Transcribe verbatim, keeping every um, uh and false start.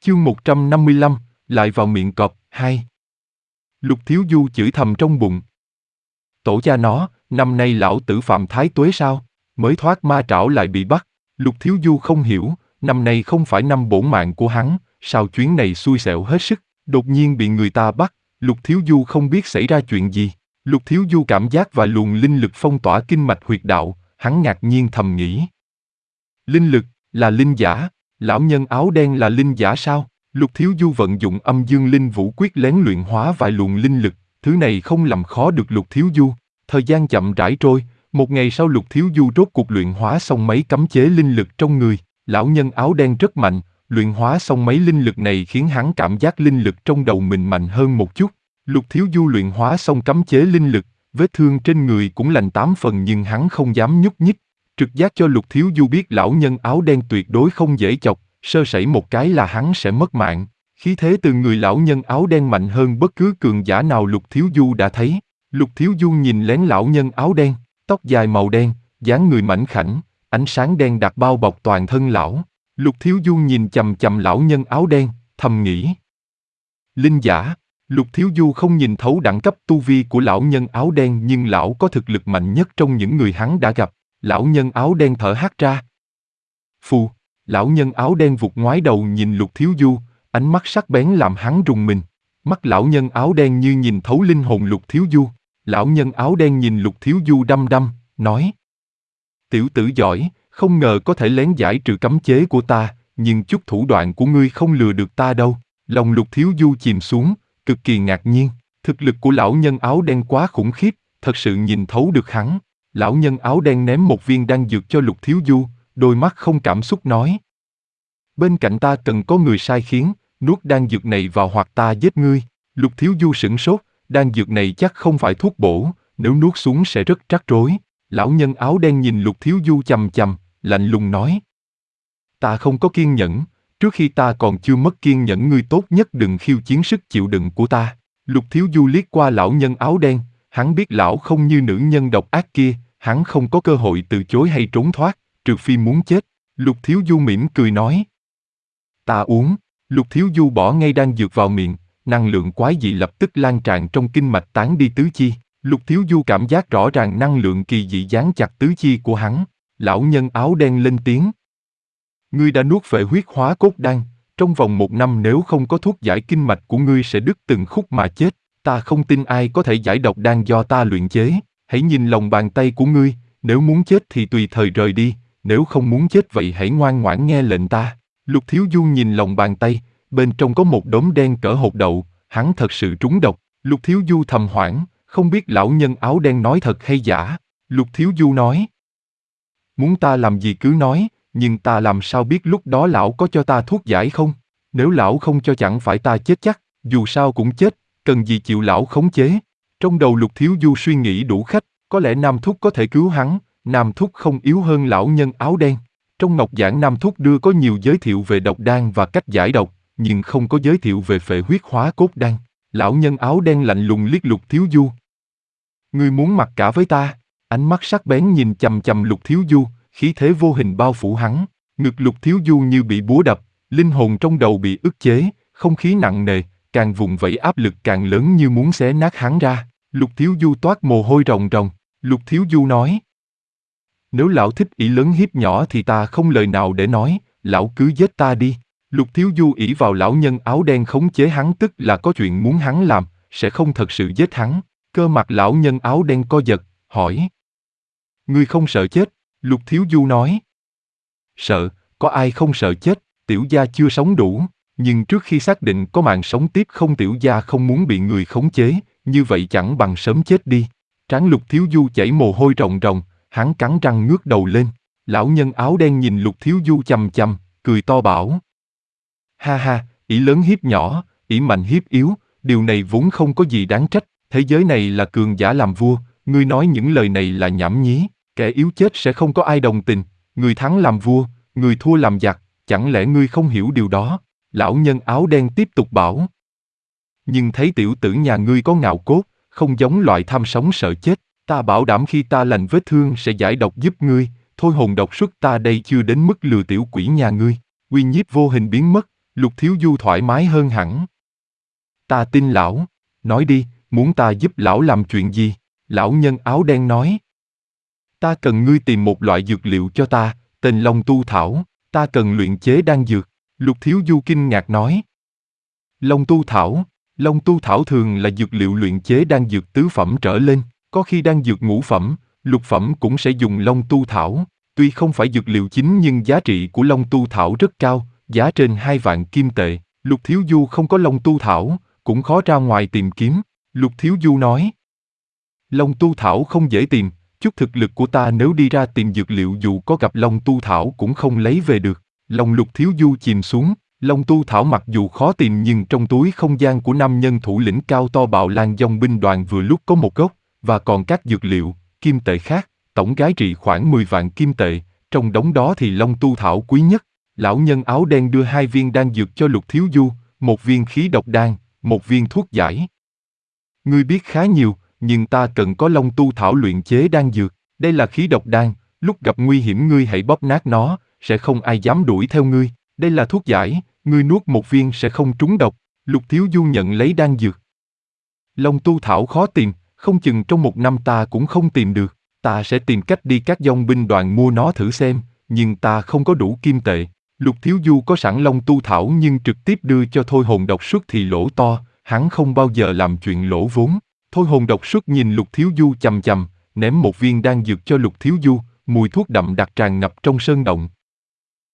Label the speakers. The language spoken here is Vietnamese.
Speaker 1: Chương một trăm năm mươi lăm, lại vào miệng cọp, hai. Lục Thiếu Du chửi thầm trong bụng. Tổ cha nó, năm nay lão tử phạm thái tuế sao? Mới thoát ma trảo lại bị bắt. Lục Thiếu Du không hiểu, năm nay không phải năm bổn mạng của hắn, sao chuyến này xui xẻo hết sức, đột nhiên bị người ta bắt. Lục Thiếu Du không biết xảy ra chuyện gì. Lục Thiếu Du cảm giác và luồng linh lực phong tỏa kinh mạch huyệt đạo, hắn ngạc nhiên thầm nghĩ. Linh lực, là linh giả, lão nhân áo đen là linh giả sao? Lục Thiếu Du vận dụng âm dương linh vũ quyết lén luyện hóa vài luồng linh lực, thứ này không làm khó được Lục Thiếu Du. Thời gian chậm rãi trôi, một ngày sau Lục Thiếu Du rốt cuộc luyện hóa xong mấy cấm chế linh lực trong người. Lão nhân áo đen rất mạnh, luyện hóa xong mấy linh lực này khiến hắn cảm giác linh lực trong đầu mình mạnh hơn một chút. Lục Thiếu Du luyện hóa xong cấm chế linh lực, vết thương trên người cũng lành tám phần nhưng hắn không dám nhúc nhích. Trực giác cho Lục Thiếu Du biết lão nhân áo đen tuyệt đối không dễ chọc, sơ sẩy một cái là hắn sẽ mất mạng. Khí thế từ người lão nhân áo đen mạnh hơn bất cứ cường giả nào Lục Thiếu Du đã thấy. Lục Thiếu Du nhìn lén lão nhân áo đen, tóc dài màu đen, dáng người mảnh khảnh, ánh sáng đen đặc bao bọc toàn thân lão. Lục Thiếu Du nhìn chằm chằm lão nhân áo đen, thầm nghĩ. Linh giả. Lục Thiếu Du không nhìn thấu đẳng cấp tu vi của lão nhân áo đen nhưng lão có thực lực mạnh nhất trong những người hắn đã gặp. Lão nhân áo đen thở hắt ra. Phù, lão nhân áo đen vụt ngoái đầu nhìn Lục Thiếu Du, ánh mắt sắc bén làm hắn rùng mình. Mắt lão nhân áo đen như nhìn thấu linh hồn Lục Thiếu Du. Lão nhân áo đen nhìn Lục Thiếu Du đăm đăm, nói. Tiểu tử giỏi, không ngờ có thể lén giải trừ cấm chế của ta, nhưng chút thủ đoạn của ngươi không lừa được ta đâu. Lòng Lục Thiếu Du chìm xuống, cực kỳ ngạc nhiên. Thực lực của lão nhân áo đen quá khủng khiếp, thật sự nhìn thấu được hắn. Lão nhân áo đen ném một viên đan dược cho Lục Thiếu Du, đôi mắt không cảm xúc nói. Bên cạnh ta cần có người sai khiến, nuốt đan dược này vào hoặc ta giết ngươi. Lục Thiếu Du sửng sốt, đan dược này chắc không phải thuốc bổ, nếu nuốt xuống sẽ rất rắc rối. Lão nhân áo đen nhìn Lục Thiếu Du chằm chằm, lạnh lùng nói. Ta không có kiên nhẫn, trước khi ta còn chưa mất kiên nhẫn ngươi tốt nhất đừng khiêu chiến sức chịu đựng của ta. Lục Thiếu Du liếc qua lão nhân áo đen, hắn biết lão không như nữ nhân độc ác kia, hắn không có cơ hội từ chối hay trốn thoát, trừ phi muốn chết. Lục Thiếu Du mỉm cười nói. Ta uống. Lục Thiếu Du bỏ ngay đan dược vào miệng, năng lượng quái dị lập tức lan tràn trong kinh mạch tán đi tứ chi. Lục Thiếu Du cảm giác rõ ràng năng lượng kỳ dị dán chặt tứ chi của hắn. Lão nhân áo đen lên tiếng. Ngươi đã nuốt phệ huyết hóa cốt đan, trong vòng một năm nếu không có thuốc giải kinh mạch của ngươi sẽ đứt từng khúc mà chết. Ta không tin ai có thể giải độc đan do ta luyện chế. Hãy nhìn lòng bàn tay của ngươi, nếu muốn chết thì tùy thời rời đi, nếu không muốn chết vậy hãy ngoan ngoãn nghe lệnh ta. Lục Thiếu Du nhìn lòng bàn tay, bên trong có một đốm đen cỡ hột đậu, hắn thật sự trúng độc. Lục Thiếu Du thầm hoảng, không biết lão nhân áo đen nói thật hay giả. Lục Thiếu Du nói. Muốn ta làm gì cứ nói, nhưng ta làm sao biết lúc đó lão có cho ta thuốc giải không? Nếu lão không cho chẳng phải ta chết chắc, dù sao cũng chết, cần gì chịu lão khống chế. Trong đầu Lục Thiếu Du suy nghĩ đủ khách, có lẽ Nam Thúc có thể cứu hắn, Nam Thúc không yếu hơn lão nhân áo đen. Trong ngọc giản Nam Thúc đưa có nhiều giới thiệu về độc đan và cách giải độc, nhưng không có giới thiệu về phệ huyết hóa cốt đan. Lão nhân áo đen lạnh lùng liếc Lục Thiếu Du. Ngươi muốn mặc cả với ta? Ánh mắt sắc bén nhìn chằm chằm Lục Thiếu Du, khí thế vô hình bao phủ hắn. Ngực Lục Thiếu Du như bị búa đập, linh hồn trong đầu bị ức chế, không khí nặng nề, càng vùng vẫy áp lực càng lớn như muốn xé nát hắn ra. Lục Thiếu Du toát mồ hôi ròng ròng. Lục Thiếu Du nói. Nếu lão thích ỷ lớn hiếp nhỏ thì ta không lời nào để nói, lão cứ giết ta đi. Lục Thiếu Du ỷ vào lão nhân áo đen khống chế hắn tức là có chuyện muốn hắn làm, sẽ không thật sự giết hắn. Cơ mặt lão nhân áo đen co giật, hỏi. Ngươi không sợ chết? Lục Thiếu Du nói. Sợ, có ai không sợ chết, tiểu gia chưa sống đủ, nhưng trước khi xác định có mạng sống tiếp không tiểu gia không muốn bị người khống chế, như vậy chẳng bằng sớm chết đi. Trán Lục Thiếu Du chảy mồ hôi ròng ròng, hắn cắn răng ngước đầu lên. Lão nhân áo đen nhìn Lục Thiếu Du chằm chằm, cười to bảo. Ha ha, ỷ lớn hiếp nhỏ, ỷ mạnh hiếp yếu, điều này vốn không có gì đáng trách, thế giới này là cường giả làm vua, ngươi nói những lời này là nhảm nhí, kẻ yếu chết sẽ không có ai đồng tình, người thắng làm vua, người thua làm giặc, chẳng lẽ ngươi không hiểu điều đó? Lão nhân áo đen tiếp tục bảo. Nhưng thấy tiểu tử nhà ngươi có ngạo cốt, không giống loại tham sống sợ chết, ta bảo đảm khi ta lành vết thương sẽ giải độc giúp ngươi, thôi hồn độc xuất ta đây chưa đến mức lừa tiểu quỷ nhà ngươi. Uy nhiếp vô hình biến mất, Lục Thiếu Du thoải mái hơn hẳn. Ta tin lão, nói đi, muốn ta giúp lão làm chuyện gì? Lão nhân áo đen nói. Ta cần ngươi tìm một loại dược liệu cho ta, tên Long Tu Thảo, ta cần luyện chế đan dược. Lục Thiếu Du kinh ngạc nói. Long Tu Thảo, Long Tu Thảo thường là dược liệu luyện chế đan dược tứ phẩm trở lên, có khi đan dược ngũ phẩm, lục phẩm cũng sẽ dùng Long Tu Thảo. Tuy không phải dược liệu chính nhưng giá trị của Long Tu Thảo rất cao, giá trên hai vạn kim tệ. Lục Thiếu Du không có Long Tu Thảo, cũng khó ra ngoài tìm kiếm. Lục Thiếu Du nói. Long Tu Thảo không dễ tìm, chút thực lực của ta nếu đi ra tìm dược liệu dù có gặp Long Tu Thảo cũng không lấy về được. Lòng Lục Thiếu Du chìm xuống, Long Tu Thảo mặc dù khó tìm nhưng trong túi không gian của nam nhân thủ lĩnh cao to Bạo Lan dòng binh đoàn vừa lúc có một gốc, và còn các dược liệu, kim tệ khác, tổng giá trị khoảng mười vạn kim tệ, trong đống đó thì Long Tu Thảo quý nhất. Lão nhân áo đen đưa hai viên đan dược cho Lục Thiếu Du, một viên khí độc đan, một viên thuốc giải. Ngươi biết khá nhiều, nhưng ta cần có Long Tu Thảo luyện chế đan dược. Đây là khí độc đan, lúc gặp nguy hiểm ngươi hãy bóp nát nó, sẽ không ai dám đuổi theo ngươi. Đây là thuốc giải, ngươi nuốt một viên sẽ không trúng độc. Lục Thiếu Du nhận lấy đan dược. Long Tu Thảo khó tìm, không chừng trong một năm ta cũng không tìm được. Ta sẽ tìm cách đi các dòng binh đoàn mua nó thử xem, nhưng ta không có đủ kim tệ. Lục Thiếu Du có sẵn Long Tu Thảo nhưng trực tiếp đưa cho Thôi Hồn Độc Xuất thì lỗ to, hắn không bao giờ làm chuyện lỗ vốn. Thôi Hồn Độc Xuất nhìn Lục Thiếu Du chằm chằm, ném một viên đan dược cho Lục Thiếu Du, mùi thuốc đậm đặc tràn ngập trong sơn động,